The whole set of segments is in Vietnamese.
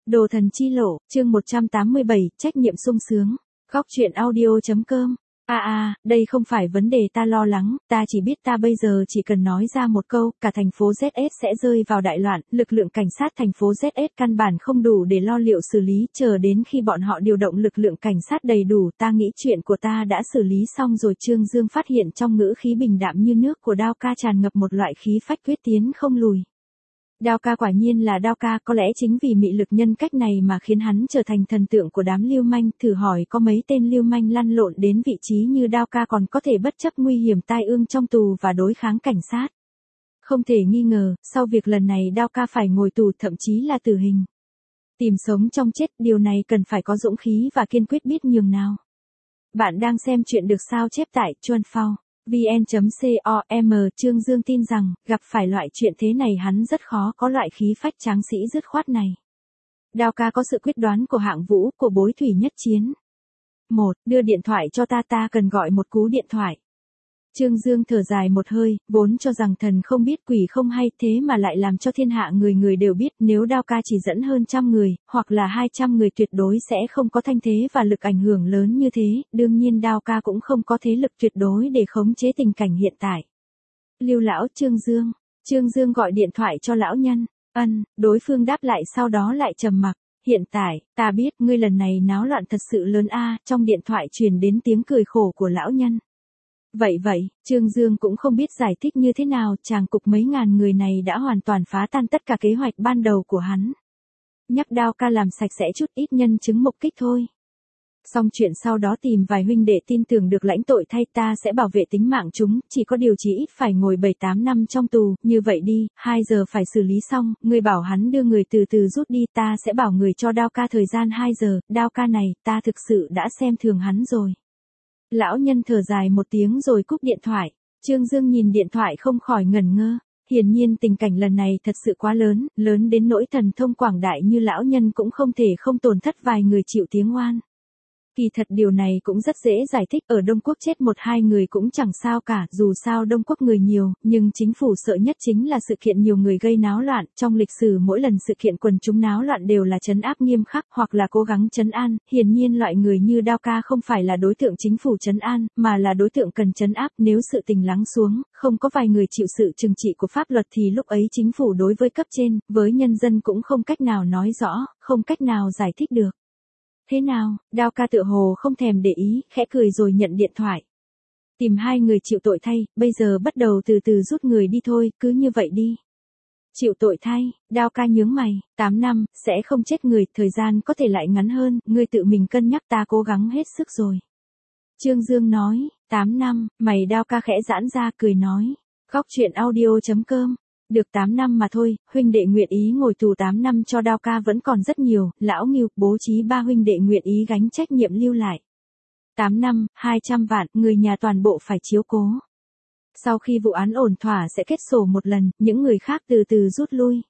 Đồ thần chi lộ, chương 187, trách nhiệm sung sướng. Góc truyện audio.com. Đây không phải vấn đề ta lo lắng, ta chỉ biết ta bây giờ chỉ cần nói ra một câu, cả thành phố ZS sẽ rơi vào đại loạn, lực lượng cảnh sát thành phố ZS căn bản không đủ để lo liệu xử lý, chờ đến khi bọn họ điều động lực lượng cảnh sát đầy đủ, ta nghĩ chuyện của ta đã xử lý xong rồi. Trương Dương phát hiện trong ngữ khí bình đạm như nước của Đao Ca tràn ngập một loại khí phách quyết tiến không lùi. Đao Ca quả nhiên là Đao Ca, có lẽ chính vì mị lực nhân cách này mà khiến hắn trở thành thần tượng của đám lưu manh. Thử hỏi có mấy tên lưu manh lăn lộn đến vị trí như Đao Ca còn có thể bất chấp nguy hiểm tai ương trong tù và đối kháng cảnh sát. Không thể nghi ngờ, sau việc lần này Đao Ca phải ngồi tù, thậm chí là tử hình. Tìm sống trong chết, điều này cần phải có dũng khí và kiên quyết biết nhường nào. Bạn đang xem chuyện được sao chép tại Chuan Phao vn.com. Trương Dương tin rằng, gặp phải loại chuyện thế này hắn rất khó có loại khí phách tráng sĩ dứt khoát này. Đao Ca có sự quyết đoán của hạng vũ, của bối thủy nhất chiến. 1. Đưa điện thoại cho ta cần gọi một cú điện thoại. Trương Dương thở dài một hơi, vốn cho rằng thần không biết quỷ không hay, thế mà lại làm cho thiên hạ người người đều biết. Nếu Đao Ca chỉ dẫn hơn 100 người, hoặc là 200 người tuyệt đối sẽ không có thanh thế và lực ảnh hưởng lớn như thế. Đương nhiên Đao Ca cũng không có thế lực tuyệt đối để khống chế tình cảnh hiện tại. Lưu lão Trương Dương gọi điện thoại cho lão nhân. Đối phương đáp lại sau đó lại trầm mặc. Hiện tại, ta biết ngươi lần này náo loạn thật sự lớn trong điện thoại truyền đến tiếng cười khổ của lão nhân. Vậy, Trương Dương cũng không biết giải thích như thế nào, chàng cục mấy ngàn người này đã hoàn toàn phá tan tất cả kế hoạch ban đầu của hắn. Nhắc Đao Ca làm sạch sẽ chút, ít nhân chứng mục kích thôi. Xong chuyện sau đó tìm vài huynh đệ tin tưởng được lãnh tội thay, ta sẽ bảo vệ tính mạng chúng, chỉ có điều chỉ ít phải ngồi 7-8 năm trong tù. Như vậy đi, 2 giờ phải xử lý xong, ngươi bảo hắn đưa người từ từ rút đi, ta sẽ bảo người cho Đao Ca thời gian 2 giờ. Đao Ca này, ta thực sự đã xem thường hắn rồi. Lão nhân thở dài một tiếng rồi cúp điện thoại. Trương Dương nhìn điện thoại không khỏi ngẩn ngơ. Hiển nhiên tình cảnh lần này thật sự quá lớn đến nỗi thần thông quảng đại như lão nhân cũng không thể không tổn thất vài người chịu tiếng oan. Kỳ thật điều này cũng rất dễ giải thích, ở Đông Quốc chết 1-2 người cũng chẳng sao cả, dù sao Đông Quốc người nhiều, nhưng chính phủ sợ nhất chính là sự kiện nhiều người gây náo loạn. Trong lịch sử mỗi lần sự kiện quần chúng náo loạn đều là trấn áp nghiêm khắc hoặc là cố gắng trấn an, hiển nhiên loại người như Đao Ca không phải là đối tượng chính phủ trấn an, mà là đối tượng cần trấn áp. Nếu sự tình lắng xuống, không có vài người chịu sự trừng trị của pháp luật thì lúc ấy chính phủ đối với cấp trên, với nhân dân cũng không cách nào nói rõ, không cách nào giải thích được. Thế nào? Đao Ca tựa hồ không thèm để ý, khẽ cười rồi nhận điện thoại. Tìm 2 người chịu tội thay, bây giờ bắt đầu từ từ rút người đi thôi, cứ như vậy đi. Chịu tội thay, Đao Ca nhướng mày, 8 năm, sẽ không chết người, thời gian có thể lại ngắn hơn, ngươi tự mình cân nhắc, ta cố gắng hết sức rồi. Trương Dương nói, 8 năm, mày Đao Ca khẽ giãn ra cười nói. Góc truyện audio.com. Được 8 năm mà thôi, huynh đệ nguyện ý ngồi tù 8 năm cho Đao Ca vẫn còn rất nhiều, lão Ngưu bố trí 3 huynh đệ nguyện ý gánh trách nhiệm lưu lại. 8 năm, 200 vạn, người nhà toàn bộ phải chiếu cố. Sau khi vụ án ổn thỏa sẽ kết sổ một lần, những người khác từ từ rút lui.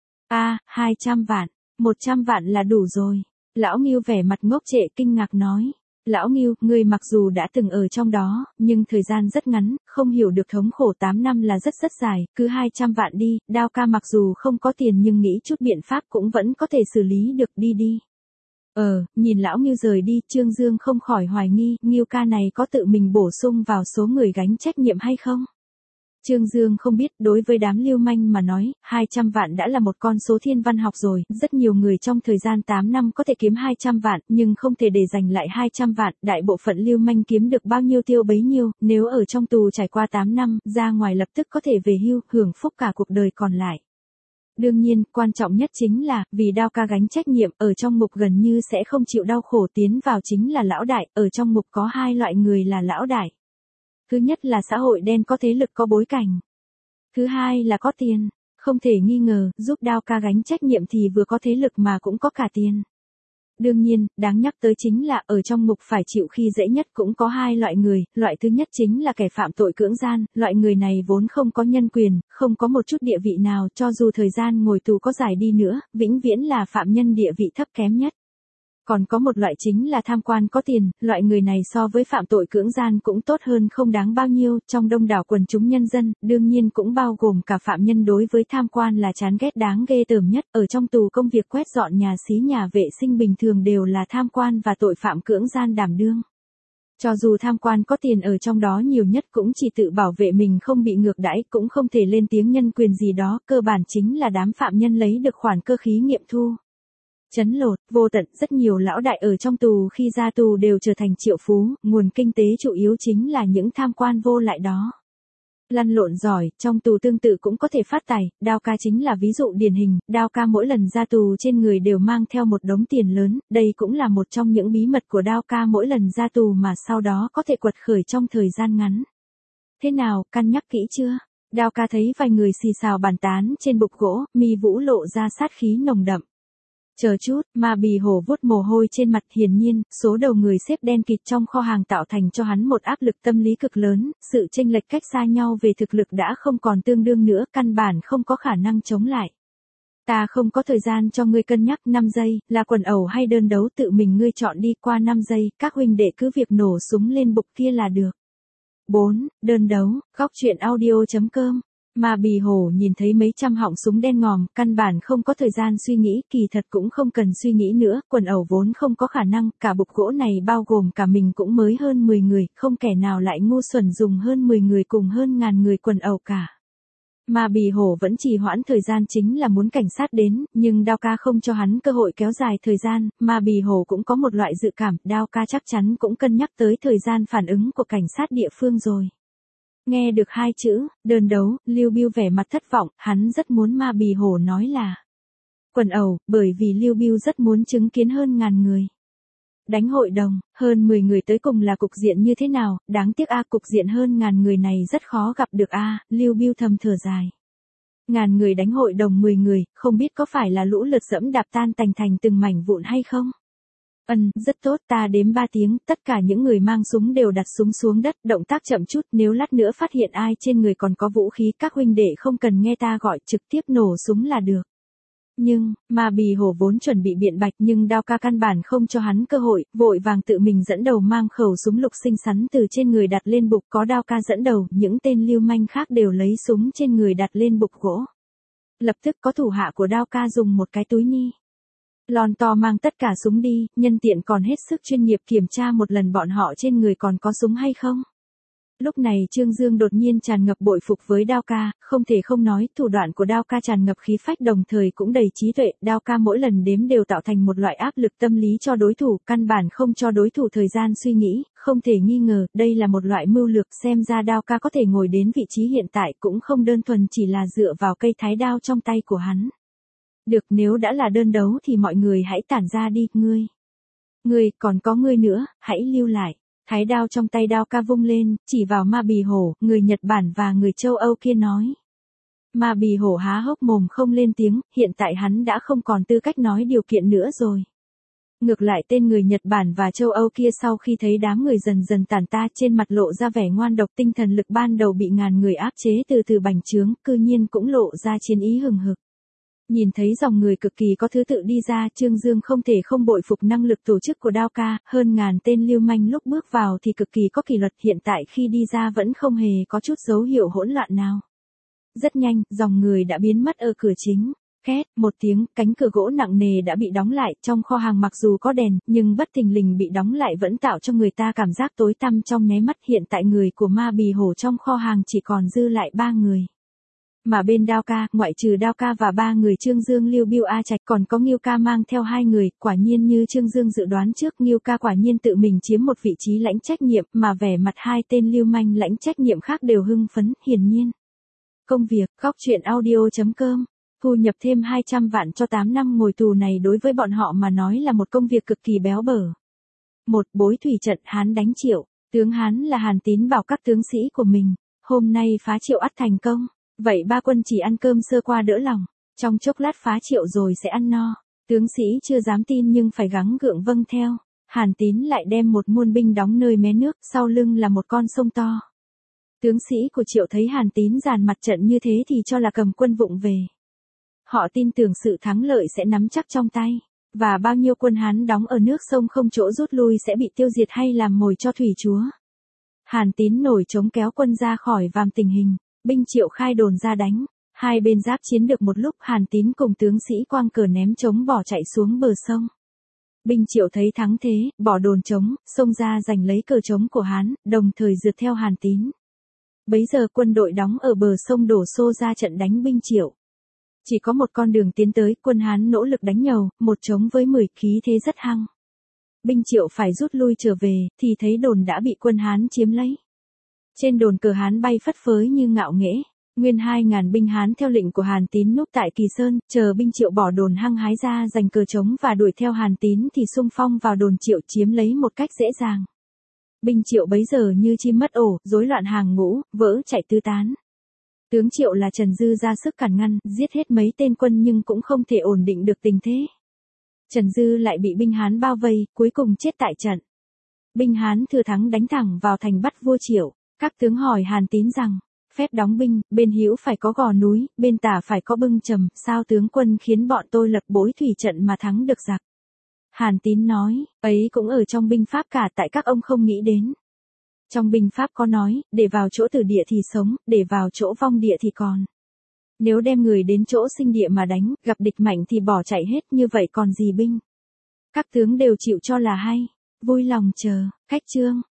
200 vạn, 100 vạn là đủ rồi. Lão Ngưu vẻ mặt ngốc trệ kinh ngạc nói. Lão Ngưu, ngươi mặc dù đã từng ở trong đó, nhưng thời gian rất ngắn, không hiểu được thống khổ 8 năm là rất dài, cứ 200 vạn đi. Đao Ca mặc dù không có tiền nhưng nghĩ chút biện pháp cũng vẫn có thể xử lý được, đi. Nhìn lão Ngưu rời đi, Trương Dương không khỏi hoài nghi, Ngưu ca này có tự mình bổ sung vào số người gánh trách nhiệm hay không? Trương Dương không biết, đối với đám lưu manh mà nói, 200 vạn đã là một con số thiên văn học rồi, rất nhiều người trong thời gian 8 năm có thể kiếm 200 vạn, nhưng không thể để dành lại 200 vạn, đại bộ phận lưu manh kiếm được bao nhiêu tiêu bấy nhiêu, nếu ở trong tù trải qua 8 năm, ra ngoài lập tức có thể về hưu, hưởng phúc cả cuộc đời còn lại. Đương nhiên, quan trọng nhất chính là, vì Đao Ca gánh trách nhiệm, ở trong ngục gần như sẽ không chịu đau khổ, tiến vào chính là lão đại, ở trong ngục có 2 loại người là lão đại. Thứ nhất là xã hội đen có thế lực có bối cảnh. Thứ hai là có tiền. Không thể nghi ngờ, giúp Đao Ca gánh trách nhiệm thì vừa có thế lực mà cũng có cả tiền. Đương nhiên, đáng nhắc tới chính là ở trong ngục phải chịu khi dễ nhất cũng có 2 loại người. Loại thứ nhất chính là kẻ phạm tội cưỡng gian, loại người này vốn không có nhân quyền, không có một chút địa vị nào, cho dù thời gian ngồi tù có dài đi nữa, vĩnh viễn là phạm nhân địa vị thấp kém nhất. Còn có một loại chính là tham quan có tiền, loại người này so với phạm tội cưỡng gian cũng tốt hơn không đáng bao nhiêu, trong đông đảo quần chúng nhân dân, đương nhiên cũng bao gồm cả phạm nhân đối với tham quan là chán ghét đáng ghê tởm nhất, ở trong tù công việc quét dọn nhà xí nhà vệ sinh bình thường đều là tham quan và tội phạm cưỡng gian đảm đương. Cho dù tham quan có tiền ở trong đó nhiều nhất cũng chỉ tự bảo vệ mình không bị ngược đãi, cũng không thể lên tiếng nhân quyền gì đó, cơ bản chính là đám phạm nhân lấy được khoản cơ khí nghiệm thu. Chấn lột, vô tận, rất nhiều lão đại ở trong tù khi ra tù đều trở thành triệu phú, nguồn kinh tế chủ yếu chính là những tham quan vô lại đó. Lăn lộn giỏi, trong tù tương tự cũng có thể phát tài, Đao ca chính là ví dụ điển hình, Đao ca mỗi lần ra tù trên người đều mang theo một đống tiền lớn, đây cũng là một trong những bí mật của Đao ca mỗi lần ra tù mà sau đó có thể quật khởi trong thời gian ngắn. Thế nào, cân nhắc kỹ chưa? Đao ca thấy vài người xì xào bàn tán trên bục gỗ, mi vũ lộ ra sát khí nồng đậm. Chờ chút, Ma Bì Hổ vuốt mồ hôi trên mặt, hiển nhiên, số đầu người xếp đen kịt trong kho hàng tạo thành cho hắn một áp lực tâm lý cực lớn, sự chênh lệch cách xa nhau về thực lực đã không còn tương đương nữa, căn bản không có khả năng chống lại. Ta không có thời gian cho ngươi cân nhắc, 5 giây, là quần ẩu hay đơn đấu tự mình ngươi chọn đi, qua 5 giây, các huynh đệ cứ việc nổ súng lên bục kia là được. 4. Đơn đấu, góc truyện audio.com. Ma Bì Hổ nhìn thấy mấy trăm họng súng đen ngòm, căn bản không có thời gian suy nghĩ, kỳ thật cũng không cần suy nghĩ nữa, quần ẩu vốn không có khả năng, cả bục gỗ này bao gồm cả mình cũng mới hơn 10 người, không kẻ nào lại ngu xuẩn dùng hơn 10 người cùng hơn ngàn người quần ẩu cả. Ma Bì Hổ vẫn trì hoãn thời gian chính là muốn cảnh sát đến, nhưng Đao ca không cho hắn cơ hội kéo dài thời gian, Ma Bì Hổ cũng có một loại dự cảm, Đao ca chắc chắn cũng cân nhắc tới thời gian phản ứng của cảnh sát địa phương rồi. Nghe được hai chữ, đơn đấu, Lưu Bưu vẻ mặt thất vọng, hắn rất muốn Ma Bì Hổ nói là quần ẩu, bởi vì Lưu Bưu rất muốn chứng kiến hơn ngàn người. Đánh hội đồng, hơn 10 người tới cùng là cục diện như thế nào, đáng tiếc cục diện hơn ngàn người này rất khó gặp được Lưu Bưu thầm thở dài. Ngàn người đánh hội đồng 10 người, không biết có phải là lũ lượt dẫm đạp tan tành thành từng mảnh vụn hay không? Rất tốt, ta đếm 3 tiếng, tất cả những người mang súng đều đặt súng xuống đất, động tác chậm chút, nếu lát nữa phát hiện ai trên người còn có vũ khí, các huynh đệ không cần nghe ta gọi, trực tiếp nổ súng là được. Nhưng, Ma Bì Hổ vốn chuẩn bị biện bạch nhưng Đao ca căn bản không cho hắn cơ hội, vội vàng tự mình dẫn đầu mang khẩu súng lục xinh xắn từ trên người đặt lên bục, có Đao ca dẫn đầu, những tên lưu manh khác đều lấy súng trên người đặt lên bục gỗ. Lập tức có thủ hạ của Đao ca dùng một cái túi ni lon to mang tất cả súng đi, nhân tiện còn hết sức chuyên nghiệp kiểm tra một lần bọn họ trên người còn có súng hay không. Lúc này Trương Dương đột nhiên tràn ngập bội phục với Đao ca, không thể không nói, thủ đoạn của Đao ca tràn ngập khí phách đồng thời cũng đầy trí tuệ, Đao ca mỗi lần đếm đều tạo thành một loại áp lực tâm lý cho đối thủ, căn bản không cho đối thủ thời gian suy nghĩ, không thể nghi ngờ, đây là một loại mưu lược, xem ra Đao ca có thể ngồi đến vị trí hiện tại cũng không đơn thuần chỉ là dựa vào cây thái đao trong tay của hắn. Được, nếu đã là đơn đấu thì mọi người hãy tản ra đi, ngươi, còn có ngươi nữa, hãy lưu lại. Thái đao trong tay Đao ca vung lên, chỉ vào Ma Bì Hổ, người Nhật Bản và người châu Âu kia nói. Ma Bì Hổ há hốc mồm không lên tiếng, hiện tại hắn đã không còn tư cách nói điều kiện nữa rồi. Ngược lại tên người Nhật Bản và châu Âu kia sau khi thấy đám người dần dần tản ta trên mặt lộ ra vẻ ngoan độc, tinh thần lực ban đầu bị ngàn người áp chế từ từ bành trướng, cư nhiên cũng lộ ra chiến ý hừng hực. Nhìn thấy dòng người cực kỳ có thứ tự đi ra, Trương Dương không thể không bội phục năng lực tổ chức của Đao ca, hơn ngàn tên lưu manh lúc bước vào thì cực kỳ có kỷ luật, hiện tại khi đi ra vẫn không hề có chút dấu hiệu hỗn loạn nào. Rất nhanh, dòng người đã biến mất ở cửa chính. Két, một tiếng, cánh cửa gỗ nặng nề đã bị đóng lại, trong kho hàng mặc dù có đèn, nhưng bất thình lình bị đóng lại vẫn tạo cho người ta cảm giác tối tăm trong nháy mắt, hiện tại người của Ma Bì Hổ trong kho hàng chỉ còn dư lại 3 người. Mà bên Đao ca, ngoại trừ Đao ca và 3 người Trương Dương Lưu Bưu A Trạch còn có Ngưu ca mang theo 2 người, quả nhiên như Trương Dương dự đoán trước, Ngưu ca quả nhiên tự mình chiếm một vị trí lãnh trách nhiệm, mà vẻ mặt 2 tên lưu manh lãnh trách nhiệm khác đều hưng phấn, hiển nhiên. Công việc, góc truyện audio.com, thu nhập thêm 200 vạn cho 8 năm ngồi tù này đối với bọn họ mà nói là một công việc cực kỳ béo bở. Một bối thủy trận Hán đánh Triệu, tướng Hán là Hàn Tín bảo các tướng sĩ của mình, hôm nay phá Triệu ắt thành công. Vậy 3 quân chỉ ăn cơm sơ qua đỡ lòng, trong chốc lát phá Triệu rồi sẽ ăn no. Tướng sĩ chưa dám tin nhưng phải gắng gượng vâng theo. Hàn Tín lại đem một muôn binh đóng nơi mé nước, sau lưng là một con sông to. Tướng sĩ của Triệu thấy Hàn Tín dàn mặt trận như thế thì cho là cầm quân vụng về. Họ tin tưởng sự thắng lợi sẽ nắm chắc trong tay. và bao nhiêu quân Hán đóng ở nước sông không chỗ rút lui sẽ bị tiêu diệt hay làm mồi cho thủy chúa. Hàn Tín nổi trống kéo quân ra khỏi vàm tình hình, binh Triệu khai đồn ra đánh. Hai bên giáp chiến được một lúc, Hàn Tín cùng tướng sĩ quang cờ ném trống bỏ chạy xuống bờ sông. Binh Triệu thấy thắng thế, bỏ đồn trống, xông ra giành lấy cờ trống của Hán, đồng thời rượt theo Hàn Tín. Bấy giờ quân đội đóng ở bờ sông đổ xô ra trận đánh binh Triệu. Chỉ có một con đường tiến tới, quân Hán nỗ lực đánh nhầu, một trống với 10 khí thế rất hăng. Binh Triệu phải rút lui trở về, thì thấy đồn đã bị quân Hán chiếm lấy. Trên đồn cờ Hán bay phất phới như ngạo nghễ. Nguyên 2.000 binh Hán theo lệnh của Hàn Tín núp tại Kỳ Sơn, chờ binh Triệu bỏ đồn hăng hái ra giành cờ trống và đuổi theo Hàn Tín thì xung phong vào đồn Triệu chiếm lấy một cách dễ dàng. Binh Triệu bấy giờ như chim mất ổ, rối loạn hàng ngũ, vỡ chạy tứ tán. Tướng Triệu là Trần Dư ra sức cản ngăn, giết hết mấy tên quân nhưng cũng không thể ổn định được tình thế. Trần Dư lại bị binh Hán bao vây, cuối cùng chết tại trận. Binh Hán thừa thắng đánh thẳng vào thành bắt vua Triệu. Các tướng hỏi Hàn Tín rằng, phép đóng binh, bên hữu phải có gò núi, bên tả phải có bưng trầm, sao tướng quân khiến bọn tôi lật bối thủy trận mà thắng được giặc? Hàn Tín nói, ấy cũng ở trong binh pháp cả, tại các ông không nghĩ đến. Trong binh pháp có nói, để vào chỗ tử địa thì sống, để vào chỗ vong địa thì còn. Nếu đem người đến chỗ sinh địa mà đánh, gặp địch mạnh thì bỏ chạy hết, như vậy còn gì binh? Các tướng đều chịu cho là hay, vui lòng chờ. Khách chương.